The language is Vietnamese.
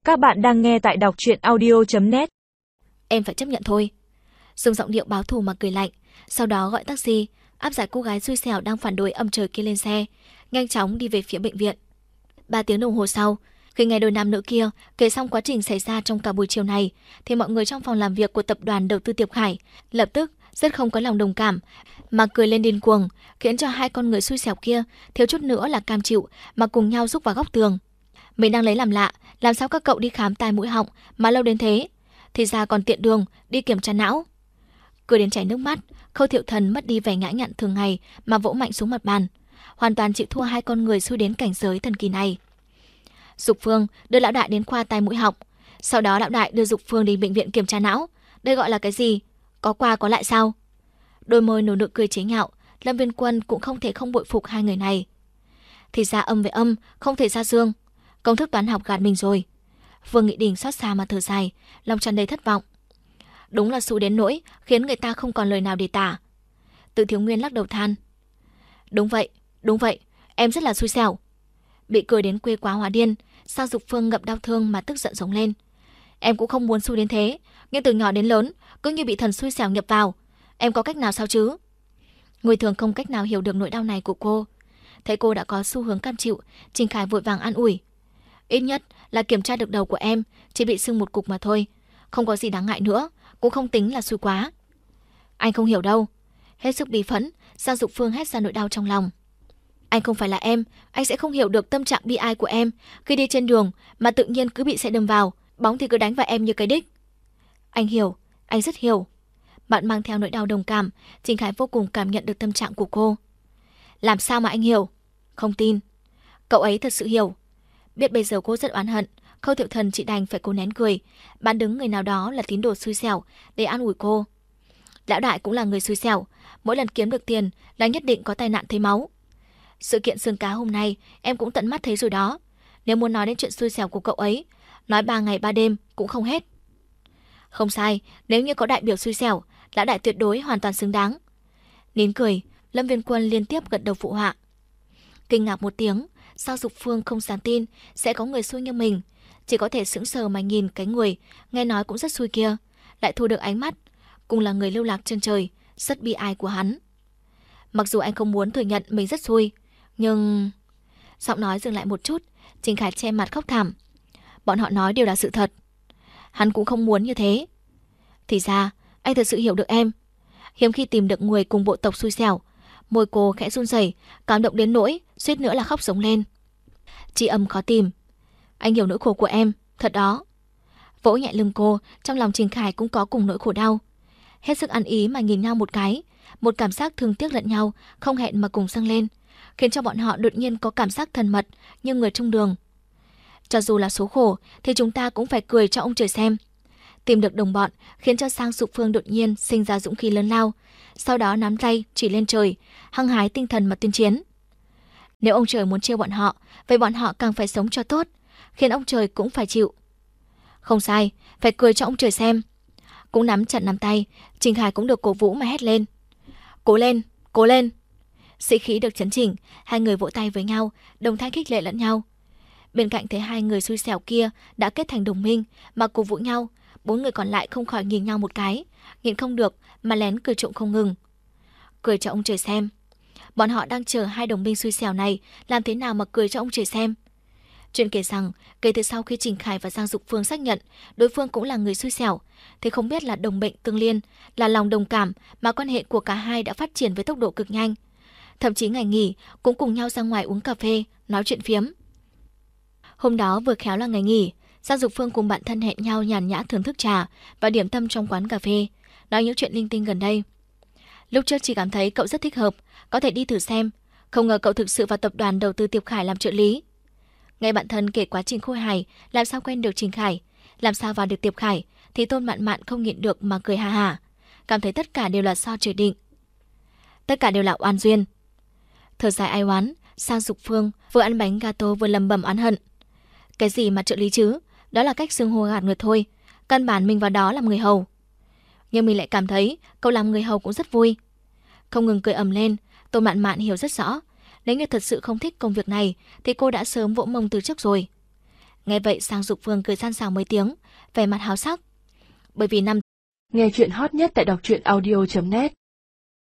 Các bạn đang nghe tại đọc truyện audio.net. Em phải chấp nhận thôi. Dùng giọng điệu báo thù mà cười lạnh, sau đó gọi taxi, áp giải cô gái xui xẻo đang phản đối âm trời kia lên xe, nhanh chóng đi về phía bệnh viện. 3 tiếng đồng hồ sau, khi nghe đôi nam nữ kia kể xong quá trình xảy ra trong cả buổi chiều này, thì mọi người trong phòng làm việc của tập đoàn đầu tư Tiệp Khải lập tức rất không có lòng đồng cảm, mà cười lên điên cuồng, khiến cho hai con người xui xẻo kia thiếu chút nữa là cam chịu mà cùng nhau rúc vào góc tường. Mình đang lấy làm lạ, làm sao các cậu đi khám tai mũi họng mà lâu đến thế? Thì ra còn tiện đường đi kiểm tra não. Cười đến chảy nước mắt, Khâu Thiệu Thần mất đi vẻ nhã nhặn thường ngày mà vỗ mạnh xuống mặt bàn, hoàn toàn chịu thua hai con người xui đến cảnh giới thần kỳ này. Dục Phương đưa lão đại đến khoa tai mũi họng, sau đó lão đại đưa Dục Phương đi bệnh viện kiểm tra não. Đây gọi là cái gì? Có qua có lại sao? Đôi môi nở nụ cười chế nhạo, Lâm Viên Quân cũng không thể không bội phục hai người này. Thì ra âm với âm không thể ra dương, công thức toán học gạt mình rồi. Vương Nghị Đình xót xa mà thở dài, lòng tràn đầy thất vọng. Đúng là xui đến nỗi khiến người ta không còn lời nào để tả. Từ Thiếu Nguyên lắc đầu than. Đúng vậy, em rất là xui xẻo. Bị cười đến quê quá hóa điên, sao Dục Phương ngậm đau thương mà tức giận giống lên. Em cũng không muốn xui đến thế, nhưng từ nhỏ đến lớn cứ như bị thần xui xẻo nhập vào. Em có cách nào sao chứ? Người thường không cách nào hiểu được nỗi đau này của cô. Thấy cô đã có xu hướng cam chịu, Trình Khải vội vàng an ủi. Ít nhất là kiểm tra được đầu của em, chỉ bị sưng một cục mà thôi, không có gì đáng ngại nữa, cũng không tính là xui quá. Anh không hiểu đâu. Hết sức bí phẫn, Giang Dục Phương hét ra nỗi đau trong lòng. Anh không phải là em, anh sẽ không hiểu được tâm trạng bi ai của em khi đi trên đường mà tự nhiên cứ bị xe đâm vào, bóng thì cứ đánh vào em như cái đích. Anh hiểu, anh rất hiểu. Bạn mang theo nỗi đau đồng cảm, Trình Khải vô cùng cảm nhận được tâm trạng của cô. Làm sao mà anh hiểu? Không tin. Cậu ấy thật sự hiểu. Biết bây giờ cô rất oán hận, Khâu Thiệu Thần chỉ đành phải cố nén cười, bán đứng người nào đó là tín đồ xui xẻo để an ủi cô. Lão đại cũng là người xui xẻo, mỗi lần kiếm được tiền là nhất định có tai nạn thấy máu. Sự kiện xương cá hôm nay em cũng tận mắt thấy rồi đó. Nếu muốn nói đến chuyện xui xẻo của cậu ấy, nói 3 ngày 3 đêm cũng không hết. Không sai, nếu như có đại biểu xui xẻo, lão đại tuyệt đối hoàn toàn xứng đáng. Nín cười, Lâm Viên Quân liên tiếp gật đầu phụ họa. Kinh ngạc một tiếng, sao Dục Phương không dám tin sẽ có người xui như mình, chỉ có thể sững sờ mà nhìn cái người nghe nói cũng rất xui kia, lại thu được ánh mắt, cùng là người lưu lạc chân trời, rất bi ai của hắn. Mặc dù anh không muốn thừa nhận mình rất xui, nhưng... Giọng nói dừng lại một chút, Trình Khải che mặt khóc thảm. Bọn họ nói đều là sự thật. Hắn cũng không muốn như thế. Thì ra, anh thật sự hiểu được em. Hiếm khi tìm được người cùng bộ tộc xui xẻo. Môi cô khẽ run rẩy, cảm động đến nỗi suýt nữa là khóc giống lên. Tri âm khó tìm. Anh hiểu nỗi khổ của em, thật đó. Vỗ nhẹ lưng cô, trong lòng Trình Khải cũng có cùng nỗi khổ đau. Hết sức ăn ý mà nhìn nhau một cái, một cảm giác thương tiếc lẫn nhau không hẹn mà cùng dâng lên, khiến cho bọn họ đột nhiên có cảm giác thân mật như người trong đường. Cho dù là số khổ thì chúng ta cũng phải cười cho ông trời xem. Tìm được đồng bọn khiến cho Sang Dục Phương đột nhiên sinh ra dũng khí lớn lao, sau đó nắm tay chỉ lên trời, hăng hái tinh thần mà tuyên chiến. Nếu ông trời muốn trêu bọn họ, vậy bọn họ càng phải sống cho tốt, khiến ông trời cũng phải chịu. Không sai, phải cười cho ông trời xem. Cũng nắm chặt nắm tay, Trình Khải cũng được cổ vũ mà hét lên. Cố lên, cố lên. Sĩ khí được chấn chỉnh, hai người vỗ tay với nhau, đồng thanh khích lệ lẫn nhau. Bên cạnh thấy hai người xui xẻo kia đã kết thành đồng minh mà cổ vũ nhau, 4 người còn lại không khỏi nhìn nhau một cái, nhịn không được mà lén cười trộm không ngừng. Cười cho ông trời xem. Bọn họ đang chờ hai đồng minh xui xẻo này làm thế nào mà cười cho ông trời xem. Chuyện kể rằng, kể từ sau khi Trình Khải và Giang Dục Phương xác nhận đối phương cũng là người xui xẻo, thì không biết là đồng bệnh tương liên, là lòng đồng cảm mà quan hệ của cả hai đã phát triển với tốc độ cực nhanh. Thậm chí ngày nghỉ cũng cùng nhau ra ngoài uống cà phê, nói chuyện phiếm. Hôm đó vừa khéo là ngày nghỉ, Giang Dục Phương cùng bạn thân hẹn nhau nhàn nhã thưởng thức trà và điểm tâm trong quán cà phê, nói những chuyện linh tinh gần đây. Lúc trước chỉ cảm thấy cậu rất thích hợp, có thể đi thử xem, không ngờ cậu thực sự vào tập đoàn đầu tư Tiệp Khải làm trợ lý. Nghe bạn thân kể quá trình khôi hài, làm sao quen được Trình Khải, làm sao vào được Tiệp Khải, thì Tôn Mạn Mạn không nhịn được mà cười ha hả, cảm thấy tất cả đều là do trời định. Tất cả đều là oan duyên. Thở dài ai oán, Sang Dục Phương vừa ăn bánh gato vừa lầm bầm oán hận. Cái gì mà trợ lý chứ, đó là cách xưng hô gạt người thôi, căn bản mình vào đó làm người hầu. Nhưng mình lại cảm thấy cậu làm người hầu cũng rất vui. Không ngừng cười ầm lên, Tôn Mạn Mạn hiểu rất rõ, nếu như thật sự không thích công việc này thì cô đã sớm vỗ mông từ trước rồi. Nghe vậy Sang Dục Vương cười gian xảo mấy tiếng, vẻ mặt háo sắc. Bởi vì năm nghe chuyện hot nhất tại đọc truyện audio.net